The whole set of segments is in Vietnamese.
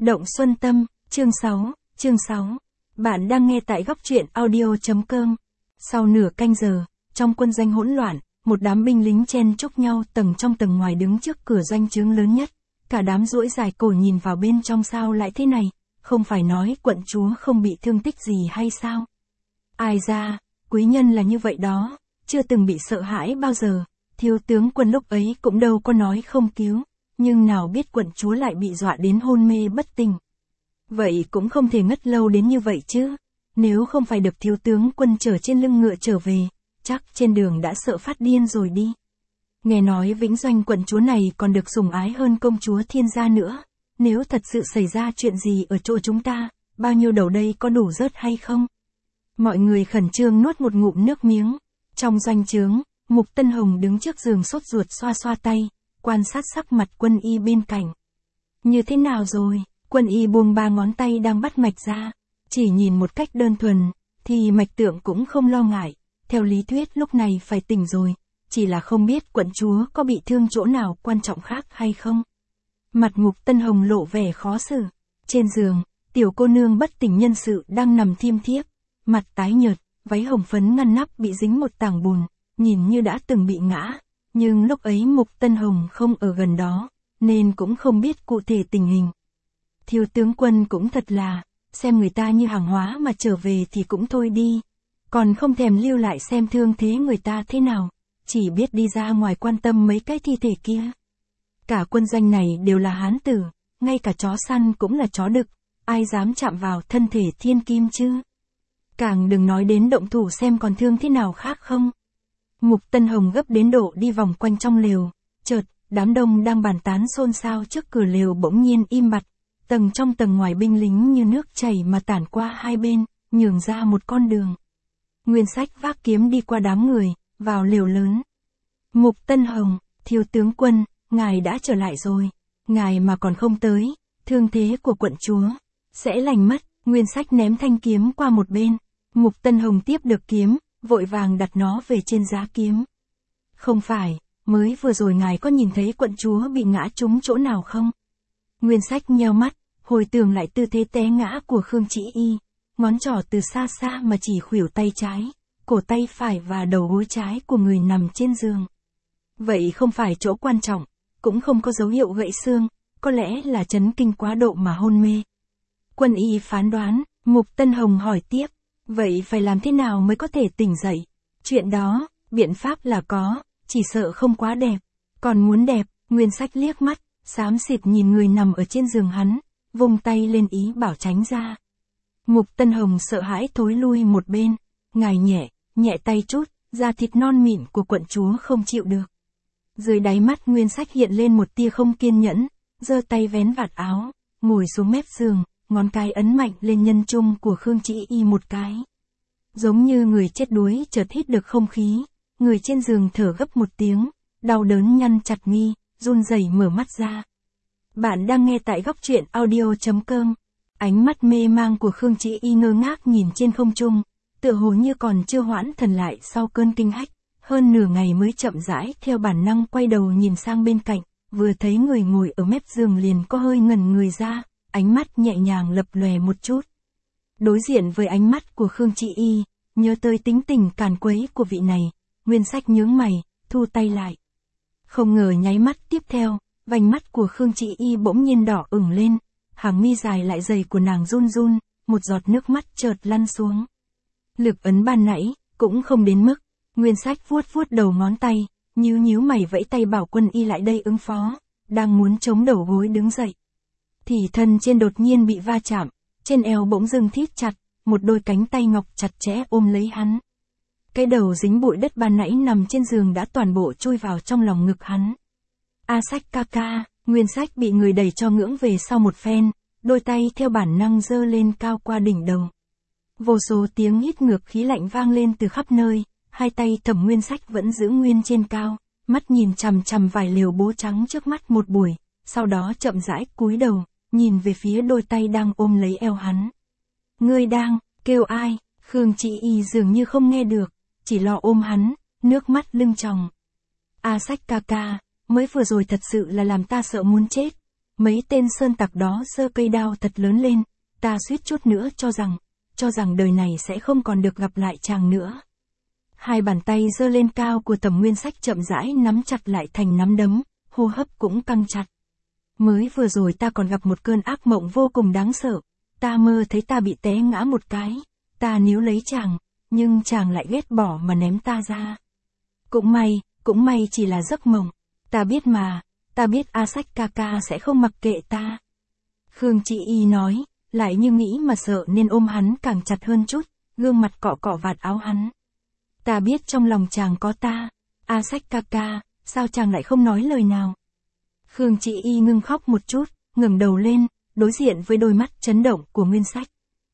Động Xuân Tâm, chương 6. Bạn đang nghe tại góc truyện audio.com. Sau nửa canh giờ, trong quân doanh hỗn loạn, một đám binh lính chen chúc nhau tầng trong tầng ngoài đứng trước cửa doanh trướng lớn nhất. Cả đám duỗi dài cổ nhìn vào bên trong sao lại thế này, không phải nói quận chúa không bị thương tích gì hay sao? Ai ra, quý nhân là như vậy đó, chưa từng bị sợ hãi bao giờ, thiếu tướng quân lúc ấy cũng đâu có nói không cứu. Nhưng nào biết quận chúa lại bị dọa đến hôn mê bất tỉnh. Vậy cũng không thể ngất lâu đến như vậy chứ. Nếu không phải được thiếu tướng quân chở trên lưng ngựa trở về, chắc trên đường đã sợ phát điên rồi đi. Nghe nói Vĩnh Doanh quận chúa này còn được sủng ái hơn công chúa thiên gia nữa. Nếu thật sự xảy ra chuyện gì ở chỗ chúng ta, bao nhiêu đầu đây có đủ rớt hay không? Mọi người khẩn trương nuốt một ngụm nước miếng. Trong doanh trướng, Mục Tân Hồng đứng trước giường sốt ruột xoa xoa tay, quan sát sắc mặt Quân Y bên cạnh. Như thế nào rồi? Quân Y buông 3 ngón tay đang bắt mạch ra. Chỉ nhìn một cách đơn thuần, thì mạch tượng cũng không lo ngại. Theo lý thuyết lúc này phải tỉnh rồi. Chỉ là không biết quận chúa có bị thương chỗ nào quan trọng khác hay không. Mặt Mục Tân Hồng lộ vẻ khó xử. Trên giường, tiểu cô nương bất tỉnh nhân sự đang nằm thiêm thiếp. Mặt tái nhợt, váy hồng phấn ngăn nắp bị dính một tảng bùn, nhìn như đã từng bị ngã. Nhưng lúc ấy Mục Tân Hồng không ở gần đó, nên cũng không biết cụ thể tình hình. Thiếu tướng quân cũng thật là, xem người ta như hàng hóa mà trở về thì cũng thôi đi. Còn không thèm lưu lại xem thương thế người ta thế nào, chỉ biết đi ra ngoài quan tâm mấy cái thi thể kia. Cả quân doanh này đều là hán tử, ngay cả chó săn cũng là chó đực, ai dám chạm vào thân thể thiên kim chứ. Càng đừng nói đến động thủ xem còn thương thế nào khác không. Mục Tân Hồng gấp đến độ đi vòng quanh trong lều, chợt, đám đông đang bàn tán xôn xao trước cửa lều bỗng nhiên im bặt, tầng trong tầng ngoài binh lính như nước chảy mà tản qua hai bên, nhường ra một con đường. Nguyên Sách vác kiếm đi qua đám người, vào lều lớn. Mục Tân Hồng, thiếu tướng quân, ngài đã trở lại rồi, ngài mà còn không tới, thương thế của quận chúa sẽ lành mất. Nguyên Sách ném thanh kiếm qua một bên, Mục Tân Hồng tiếp được kiếm, vội vàng đặt nó về trên giá kiếm. Không phải, mới vừa rồi ngài có nhìn thấy quận chúa bị ngã trúng chỗ nào không? Nguyên Sách nheo mắt, hồi tưởng lại tư thế té ngã của Khương Chỉ Y, ngón trỏ từ xa xa mà chỉ khuỷu tay trái, cổ tay phải và đầu gối trái của người nằm trên giường. Vậy không phải chỗ quan trọng, cũng không có dấu hiệu gãy xương, có lẽ là chấn kinh quá độ mà hôn mê. Quân Y phán đoán, Mục Tân Hồng hỏi tiếp. Vậy phải làm thế nào mới có thể tỉnh dậy? Chuyện đó, biện pháp là có, chỉ sợ không quá đẹp. Còn muốn đẹp, Nguyên Sách liếc mắt, xám xịt nhìn người nằm ở trên giường hắn, vung tay lên ý bảo tránh ra. Mục Tân Hồng sợ hãi thối lui một bên, ngài nhẹ tay chút, da thịt non mịn của quận chúa không chịu được. Dưới đáy mắt Nguyên Sách hiện lên một tia không kiên nhẫn, giơ tay vén vạt áo, ngồi xuống mép giường. Ngón cái ấn mạnh lên nhân trung của Khương Chỉ Y một cái. Giống như người chết đuối chợt hít được không khí, người trên giường thở gấp một tiếng, đau đớn nhăn chặt mi, run rẩy mở mắt ra. Bạn đang nghe tại góc truyện audio.com. Ánh mắt mê mang của Khương Chỉ Y ngơ ngác nhìn trên không trung, tựa hồ như còn chưa hoãn thần lại sau cơn kinh hách, hơn nửa ngày mới chậm rãi theo bản năng quay đầu nhìn sang bên cạnh, vừa thấy người ngồi ở mép giường liền có hơi ngẩn người ra. Ánh mắt nhẹ nhàng lập lòe một chút. Đối diện với ánh mắt của Khương Chỉ Y, nhớ tới tính tình càn quấy của vị này, Nguyên Sách nhướng mày, thu tay lại. Không ngờ nháy mắt tiếp theo, vành mắt của Khương Chỉ Y bỗng nhiên đỏ ửng lên, hàng mi dài lại dày của nàng run run, một giọt nước mắt chợt lăn xuống. Lực ấn ban nãy, cũng không đến mức, Nguyên Sách vuốt đầu ngón tay, nhíu mày vẫy tay bảo Quân Y lại đây ứng phó, đang muốn chống đầu gối đứng dậy. Thì thân trên đột nhiên bị va chạm, trên eo bỗng dưng thít chặt, một đôi cánh tay ngọc chặt chẽ ôm lấy hắn. Cái đầu dính bụi đất ban nãy nằm trên giường đã toàn bộ chui vào trong lòng ngực hắn. A Sách ca ca, Nguyên Sách bị người đẩy cho ngưỡng về sau một phen, đôi tay theo bản năng giơ lên cao qua đỉnh đầu. Vô số tiếng hít ngược khí lạnh vang lên từ khắp nơi, hai tay Thẩm Nguyên Sách vẫn giữ nguyên trên cao, mắt nhìn chằm chằm vài liều bố trắng trước mắt một buổi, sau đó chậm rãi cúi đầu. Nhìn về phía đôi tay đang ôm lấy eo hắn. Ngươi đang, kêu ai? Khương Chỉ Y dường như không nghe được, chỉ lo ôm hắn, nước mắt lưng tròng. A Sách ca ca, mới vừa rồi thật sự là làm ta sợ muốn chết. mấy tên sơn tặc đó giơ cây đao thật lớn lên, ta suýt chút nữa cho rằng đời này sẽ không còn được gặp lại chàng nữa. Hai bàn tay giơ lên cao của Thẩm Nguyên Sách chậm rãi nắm chặt lại thành nắm đấm, hô hấp cũng căng chặt. Mới vừa rồi ta còn gặp một cơn ác mộng vô cùng đáng sợ, ta mơ thấy ta bị té ngã một cái, ta níu lấy chàng, nhưng chàng lại ghét bỏ mà ném ta ra. Cũng may chỉ là giấc mộng, ta biết mà, ta biết A Sách ca ca sẽ không mặc kệ ta. Khương Chị Y nói, lại như nghĩ mà sợ nên ôm hắn càng chặt hơn chút, gương mặt cọ cọ vạt áo hắn. Ta biết trong lòng chàng có ta, A Sách ca ca, sao chàng lại không nói lời nào? Khương Chị Y ngưng khóc một chút, ngẩng đầu lên, đối diện với đôi mắt chấn động của Nguyên Sách.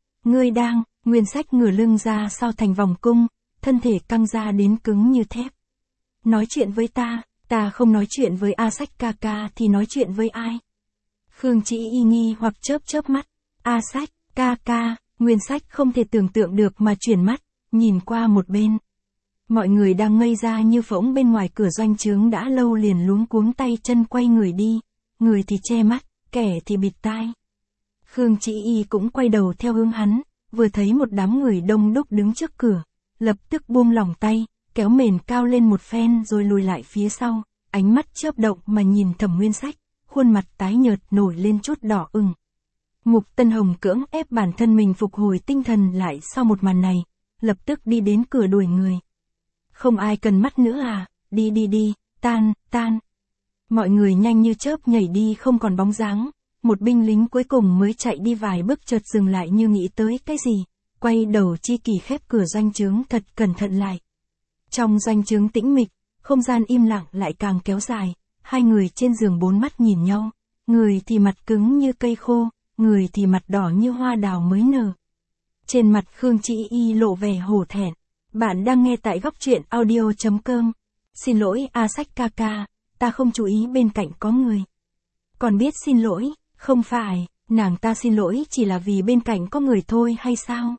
Nguyên Sách ngửa lưng ra sau thành vòng cung, thân thể căng ra đến cứng như thép. Nói chuyện với ta không nói chuyện với A Sách ca ca thì nói chuyện với ai? Khương Chị Y nghi hoặc chớp mắt. A Sách, ca ca, Nguyên Sách không thể tưởng tượng được mà chuyển mắt, nhìn qua một bên. Mọi người đang ngây ra như phỗng bên ngoài cửa doanh trướng đã lâu liền luống cuống tay chân quay người đi, người thì che mắt, kẻ thì bịt tai. Khương Chị Y cũng quay đầu theo hướng hắn, vừa thấy một đám người đông đúc đứng trước cửa, lập tức buông lỏng tay, kéo mền cao lên một phen rồi lùi lại phía sau, ánh mắt chớp động mà nhìn Thẩm Nguyên Sách, khuôn mặt tái nhợt nổi lên chút đỏ ửng. Mục Tân Hồng cưỡng ép bản thân mình phục hồi tinh thần lại sau một màn này, lập tức đi đến cửa đuổi người. Không ai cần mắt nữa à, đi, tan. Mọi người nhanh như chớp nhảy đi không còn bóng dáng, một binh lính cuối cùng mới chạy đi vài bước chợt dừng lại như nghĩ tới cái gì, quay đầu chi kỳ khép cửa doanh trướng thật cẩn thận lại. Trong doanh trướng tĩnh mịch, không gian im lặng lại càng kéo dài, hai người trên giường bốn mắt nhìn nhau, người thì mặt cứng như cây khô, người thì mặt đỏ như hoa đào mới nở. Trên mặt Khương Chị Y lộ vẻ hổ thẹn. Bạn đang nghe tại góc truyện audio.com. Xin lỗi A Sách ca ca, ta không chú ý bên cạnh có người. Còn biết xin lỗi, không phải, nàng ta xin lỗi chỉ là vì bên cạnh có người thôi hay sao?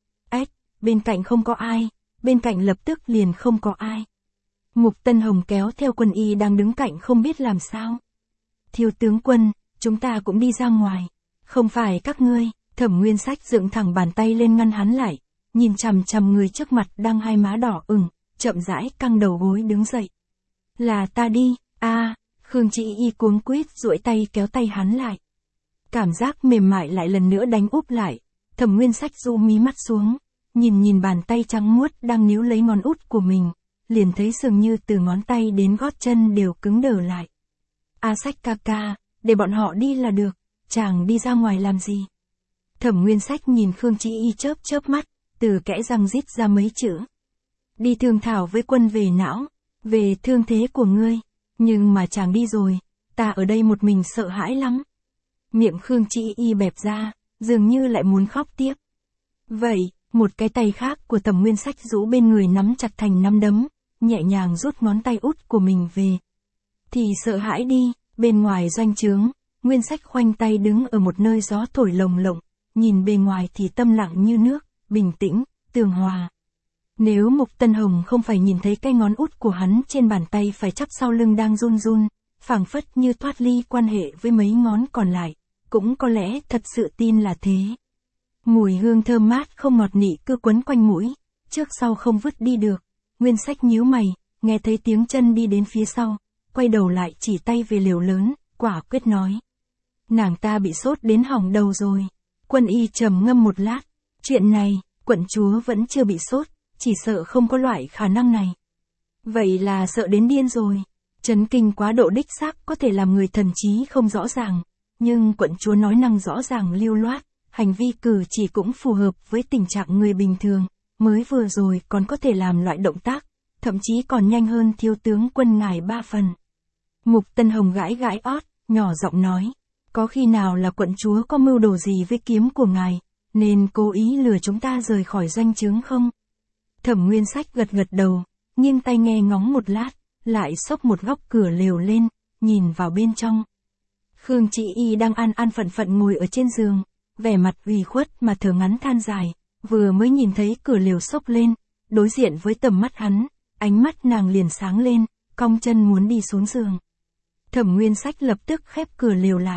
Bên cạnh không có ai, bên cạnh lập tức liền không có ai. Mục Tân Hồng kéo theo Quân Y đang đứng cạnh không biết làm sao. Thiếu tướng Quân, chúng ta cũng đi ra ngoài. Không phải các ngươi, Thẩm Nguyên Sách dựng thẳng bàn tay lên ngăn hắn lại, nhìn chằm chằm người trước mặt đang hai má đỏ ửng, chậm rãi căng đầu gối đứng dậy. Là ta đi, Khương Chị Y cuống quýt duỗi tay kéo tay hắn lại. Cảm giác mềm mại lại lần nữa đánh úp lại, Thẩm Nguyên Sách du mí mắt xuống, nhìn bàn tay trắng muốt đang níu lấy ngón út của mình, liền thấy dường như từ ngón tay đến gót chân đều cứng đờ lại. A Sách ca ca, để bọn họ đi là được, chàng đi ra ngoài làm gì? Thẩm Nguyên Sách nhìn Khương Chị Y chớp mắt, từ kẽ răng rít ra mấy chữ. Đi thương thảo với Quân về não, về thương thế của ngươi, nhưng mà chàng đi rồi, ta ở đây một mình sợ hãi lắm. Miệng Khương Chị Y bẹp ra, dường như lại muốn khóc tiếp. Vậy, một cái tay khác của Thẩm Nguyên Sách rũ bên người nắm chặt thành nắm đấm, nhẹ nhàng rút ngón tay út của mình về. Thì sợ hãi đi, bên ngoài doanh trướng, Nguyên Sách khoanh tay đứng ở một nơi gió thổi lồng lộng, nhìn bề ngoài thì tâm lặng như nước, bình tĩnh, tường hòa. Nếu Mục Tân Hồng không phải nhìn thấy cái ngón út của hắn trên bàn tay phải chắp sau lưng đang run, phảng phất như thoát ly quan hệ với mấy ngón còn lại, cũng có lẽ thật sự tin là thế. Mùi hương thơm mát không ngọt nị cứ quấn quanh mũi, trước sau không vứt đi được. Nguyên Sách nhíu mày, nghe thấy tiếng chân đi đến phía sau, quay đầu lại chỉ tay về lều lớn, quả quyết nói. Nàng ta bị sốt đến hỏng đầu rồi. Quân Y trầm ngâm một lát, chuyện này, quận chúa vẫn chưa bị sốt, chỉ sợ không có loại khả năng này. Vậy là sợ đến điên rồi. Chấn kinh quá độ đích xác có thể làm người thần trí không rõ ràng, nhưng quận chúa nói năng rõ ràng lưu loát, hành vi cử chỉ cũng phù hợp với tình trạng người bình thường, mới vừa rồi còn có thể làm loại động tác, thậm chí còn nhanh hơn thiếu tướng Quân ngài 3 phần. Mục Tân Hồng gãi ót, nhỏ giọng nói, có khi nào là quận chúa có mưu đồ gì với kiếm của ngài, nên cố ý lừa chúng ta rời khỏi doanh trướng không? Thẩm Nguyên Sách gật đầu, nghiêng tay nghe ngóng một lát, lại xốc một góc cửa lều lên, nhìn vào bên trong. Khương Chị Y đang an phận ngồi ở trên giường, vẻ mặt ủy khuất mà thở ngắn than dài, vừa mới nhìn thấy cửa lều xốc lên, đối diện với tầm mắt hắn, ánh mắt nàng liền sáng lên, cong chân muốn đi xuống giường. Thẩm Nguyên Sách lập tức khép cửa lều lại,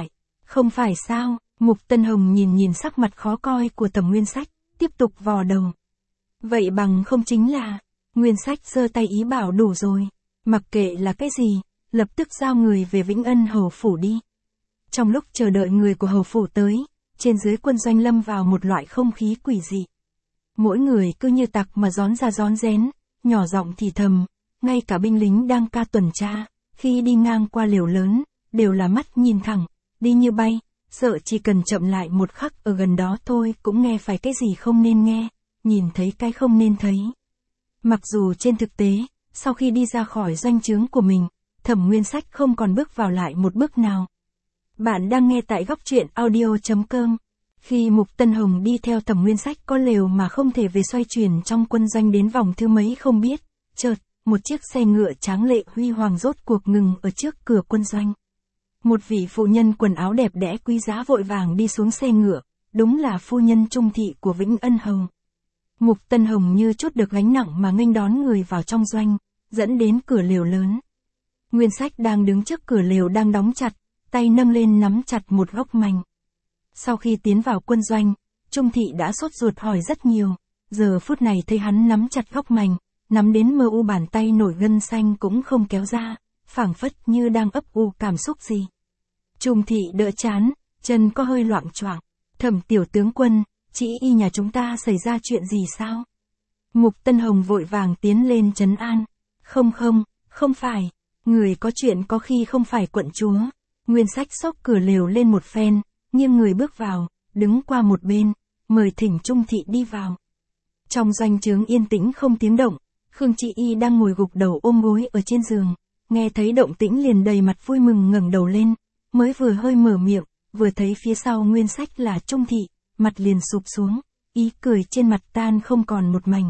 Không phải sao, Mục Tân Hồng nhìn sắc mặt khó coi của Thẩm Nguyên Sách, tiếp tục vò đầu. Vậy bằng không chính là, Nguyên Sách giơ tay ý bảo đủ rồi, mặc kệ là cái gì, lập tức giao người về Vĩnh Ân hầu phủ đi. Trong lúc chờ đợi người của hầu phủ tới, trên dưới quân doanh lâm vào một loại không khí quỷ dị. Mỗi người cứ như tặc mà rón ra rón rén, nhỏ giọng thì thầm, ngay cả binh lính đang ca tuần tra, khi đi ngang qua lều lớn, đều là mắt nhìn thẳng, đi như bay, sợ chỉ cần chậm lại một khắc ở gần đó thôi cũng nghe phải cái gì không nên nghe, nhìn thấy cái không nên thấy. Mặc dù trên thực tế, sau khi đi ra khỏi doanh trướng của mình, Thẩm Nguyên Sách không còn bước vào lại một bước nào. Bạn đang nghe tại góc truyện audio.com. Khi Mục Tân Hồng đi theo Thẩm Nguyên Sách có lều mà không thể về xoay chuyển trong quân doanh đến vòng thứ mấy không biết, chợt, một chiếc xe ngựa tráng lệ huy hoàng rốt cuộc ngừng ở trước cửa quân doanh. Một vị phụ nhân quần áo đẹp đẽ quý giá vội vàng đi xuống xe ngựa, đúng là phu nhân Trung thị của Vĩnh Ân hầu. Mục Tân Hồng như trút được gánh nặng mà nghênh đón người vào trong doanh, dẫn đến cửa lều lớn. Nguyên Sách đang đứng trước cửa lều đang đóng chặt, tay nâng lên nắm chặt một gốc mành. Sau khi tiến vào quân doanh, Trung thị đã sốt ruột hỏi rất nhiều, giờ phút này thấy hắn nắm chặt gốc mành, nắm đến mơ u bàn tay nổi gân xanh cũng không kéo ra, phảng phất như đang ấp u cảm xúc gì. Trung thị đỡ chán, chân có hơi loạng choạng. Thẩm tiểu tướng quân, chị y nhà chúng ta xảy ra chuyện gì sao? Mục Tân Hồng vội vàng tiến lên trấn an. Không phải, người có chuyện có khi không phải quận chúa. Nguyên Sách xốc cửa lều lên một phen, nghiêng người bước vào, đứng qua một bên, mời thỉnh Trung thị đi vào. Trong doanh trướng yên tĩnh không tiếng động, Khương Chị Y đang ngồi gục đầu ôm gối ở trên giường, nghe thấy động tĩnh liền đầy mặt vui mừng ngẩng đầu lên, mới vừa hơi mở miệng, vừa thấy phía sau Nguyên Sách là Trung thị, mặt liền sụp xuống, ý cười trên mặt tan không còn một mảnh.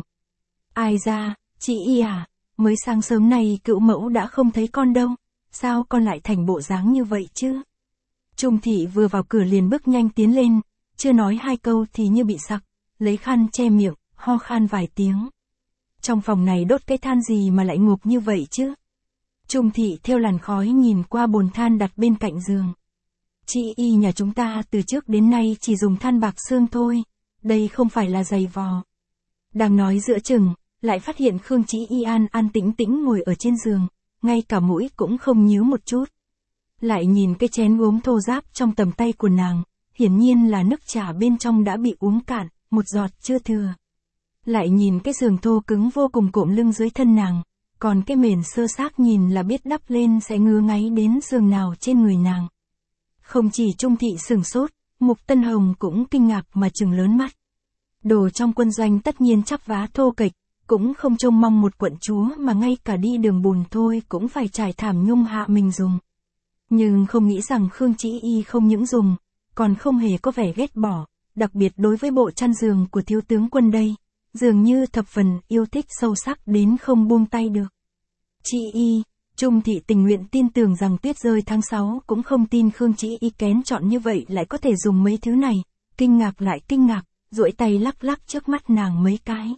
Ai ra, chị Y à, mới sáng sớm này cựu mẫu đã không thấy con đâu, sao con lại thành bộ dáng như vậy chứ? Trung thị vừa vào cửa liền bước nhanh tiến lên, chưa nói hai câu thì như bị sặc, lấy khăn che miệng, ho khan vài tiếng. Trong phòng này đốt cái than gì mà lại ngộp như vậy chứ? Trung thị theo làn khói nhìn qua bồn than đặt bên cạnh giường. Chị Y nhà chúng ta từ trước đến nay chỉ dùng than bạc xương thôi, đây không phải là giày vò. Đang nói giữa chừng, lại phát hiện Khương Chị Y an tĩnh tĩnh ngồi ở trên giường, ngay cả mũi cũng không nhíu một chút. Lại nhìn cái chén gốm thô ráp trong tầm tay của nàng, hiển nhiên là nước trà bên trong đã bị uống cạn, một giọt chưa thừa. Lại nhìn cái giường thô cứng vô cùng cộm lưng dưới thân nàng, còn cái mền sơ xác nhìn là biết đắp lên sẽ ngứa ngáy đến giường nào trên người nàng. Không chỉ Trung thị sửng sốt, Mục Tân Hồng cũng kinh ngạc mà trừng lớn mắt. Đồ trong quân doanh tất nhiên chắp vá thô kệch, cũng không trông mong một quận chúa mà ngay cả đi đường bùn thôi cũng phải trải thảm nhung hạ mình dùng. Nhưng không nghĩ rằng Khương Chị Y không những dùng, còn không hề có vẻ ghét bỏ, đặc biệt đối với bộ chăn giường của thiếu tướng quân đây, dường như thập phần yêu thích sâu sắc đến không buông tay được. Chị Y, Trung thị tình nguyện tin tưởng rằng tuyết rơi tháng 6 cũng không tin Khương Chị Y kén chọn như vậy lại có thể dùng mấy thứ này, kinh ngạc lại kinh ngạc, duỗi tay lắc lắc trước mắt nàng mấy cái.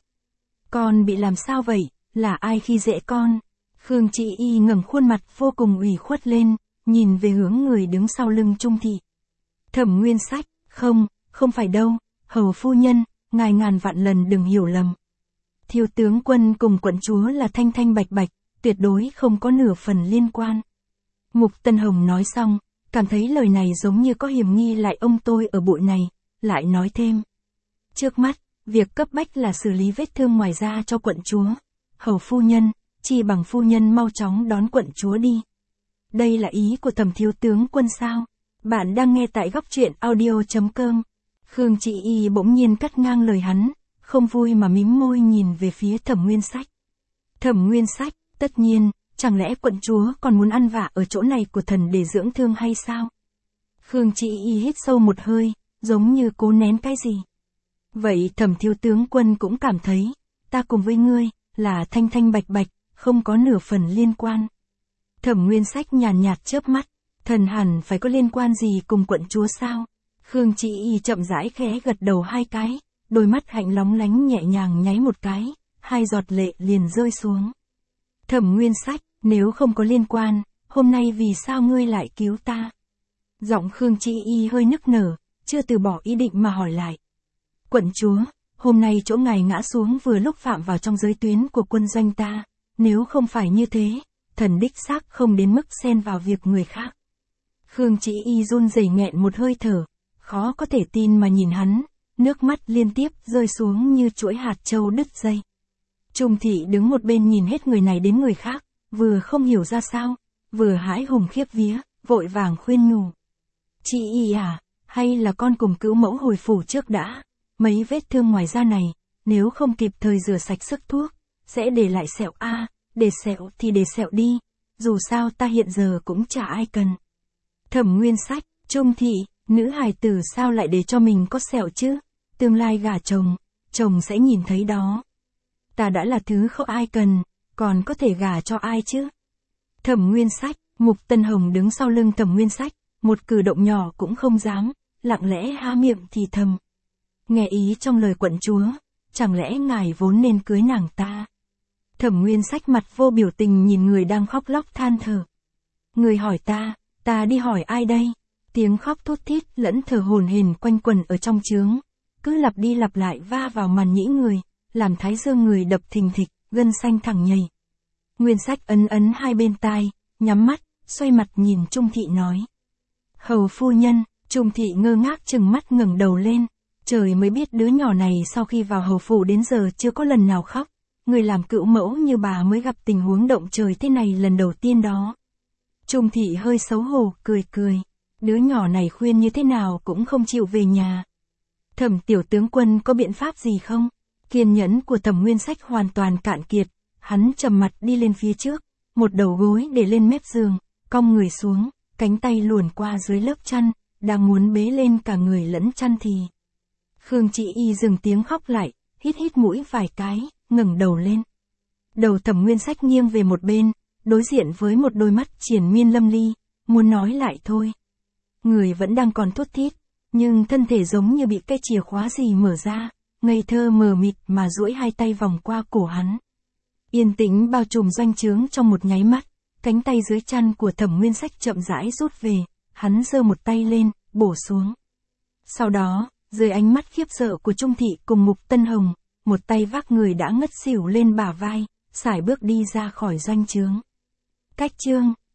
Con bị làm sao vậy, là ai khi dễ con? Khương Chị Y ngẩng khuôn mặt vô cùng ủy khuất lên, nhìn về hướng người đứng sau lưng Trung thị. Thẩm Nguyên Sách, không phải đâu, hầu phu nhân, ngài ngàn vạn lần đừng hiểu lầm. Thiếu tướng quân cùng quận chúa là thanh thanh bạch bạch, tuyệt đối không có nửa phần liên quan. Mục Tân Hồng nói xong, cảm thấy lời này giống như có hiểm nghi lại ông tôi ở bụi này, lại nói thêm. Trước mắt, việc cấp bách là xử lý vết thương ngoài da cho quận chúa. Hầu phu nhân, chi bằng phu nhân mau chóng đón quận chúa đi. Đây là ý của Thẩm thiếu tướng quân sao? Bạn đang nghe tại góc truyện audio.com. Khương Chị Y bỗng nhiên cắt ngang lời hắn, không vui mà mím môi nhìn về phía Thẩm Nguyên Sách. Thẩm Nguyên Sách, tất nhiên, chẳng lẽ quận chúa còn muốn ăn vạ ở chỗ này của thần để dưỡng thương hay sao? Khương Chị Y hít sâu một hơi, giống như cố nén cái gì. Vậy Thẩm thiếu tướng quân cũng cảm thấy, ta cùng với ngươi, là thanh thanh bạch bạch, không có nửa phần liên quan. Thẩm Nguyên Sách nhàn nhạt chớp mắt, thần hẳn phải có liên quan gì cùng quận chúa sao? Khương Chị Y chậm rãi khẽ gật đầu hai cái, đôi mắt hạnh lóng lánh nhẹ nhàng nháy một cái, hai giọt lệ liền rơi xuống. Thẩm Nguyên Sách, nếu không có liên quan, hôm nay vì sao ngươi lại cứu ta? Giọng Khương Chị Y hơi nức nở, chưa từ bỏ ý định mà hỏi lại. Quận chúa, hôm nay chỗ ngài ngã xuống vừa lúc phạm vào trong giới tuyến của quân doanh ta, nếu không phải như thế, thần đích xác không đến mức xen vào việc người khác. Khương Chị Y run rẩy nghẹn một hơi thở, khó có thể tin mà nhìn hắn, nước mắt liên tiếp rơi xuống như chuỗi hạt châu đứt dây. Trung thị đứng một bên nhìn hết người này đến người khác, vừa không hiểu ra sao, vừa hãi hùng khiếp vía, vội vàng khuyên nhủ. Chị Y à, hay là con cùng Cữu Mẫu hồi phủ trước đã, mấy vết thương ngoài da này, nếu không kịp thời rửa sạch sức thuốc, sẽ để lại sẹo a, để sẹo thì để sẹo đi, dù sao ta hiện giờ cũng chả ai cần. Thẩm Nguyên Sách, Trung thị, nữ hài tử sao lại để cho mình có sẹo chứ, tương lai gả chồng, chồng sẽ nhìn thấy đó. Ta đã là thứ không ai cần, còn có thể gả cho ai chứ? Thẩm Nguyên Sách, Mục Tân Hồng đứng sau lưng Thẩm Nguyên Sách, một cử động nhỏ cũng không dám, lặng lẽ há miệng thì thầm. Nghe ý trong lời quận chúa, chẳng lẽ ngài vốn nên cưới nàng ta? Thẩm Nguyên Sách mặt vô biểu tình nhìn người đang khóc lóc than thở. Người hỏi ta đi hỏi ai đây? Tiếng khóc thút thít lẫn thở hổn hển quanh quẩn ở trong trướng, cứ lặp đi lặp lại va vào màn nhĩ người, làm thái dương người đập thình thịch, gân xanh thẳng nhảy. Nguyên Sách ấn ấn hai bên tai, nhắm mắt, xoay mặt nhìn Trung thị nói. Hầu phu nhân. Trung thị ngơ ngác chừng mắt ngẩng đầu lên, trời mới biết đứa nhỏ này sau khi vào hầu phủ đến giờ chưa có lần nào khóc, người làm Cữu Mẫu như bà mới gặp tình huống động trời thế này lần đầu tiên đó. Trung thị hơi xấu hổ, cười, đứa nhỏ này khuyên như thế nào cũng không chịu về nhà. Thẩm tiểu tướng quân có biện pháp gì không? Kiên nhẫn của Thẩm Nguyên Sách hoàn toàn cạn kiệt, hắn trầm mặt đi lên phía trước, một đầu gối để lên mép giường, cong người xuống, cánh tay luồn qua dưới lớp chăn, đang muốn bế lên cả người lẫn chăn thì. Khương Chị Y dừng tiếng khóc lại, hít mũi vài cái, ngẩng đầu lên. Đầu Thẩm Nguyên Sách nghiêng về một bên, đối diện với một đôi mắt triền miên lâm ly, muốn nói lại thôi. Người vẫn đang còn thút thít, nhưng thân thể giống như bị cái chìa khóa gì mở ra, ngây thơ mờ mịt mà duỗi hai tay vòng qua cổ hắn. Yên tĩnh bao trùm doanh trướng trong một nháy mắt, cánh tay dưới chăn của Thẩm Nguyên Sách chậm rãi rút về, hắn giơ một tay lên, bổ xuống. Sau đó, dưới ánh mắt khiếp sợ của Trung thị cùng Mục Tân Hồng, một tay vác người đã ngất xỉu lên bả vai, sải bước đi ra khỏi doanh trướng. Cách chương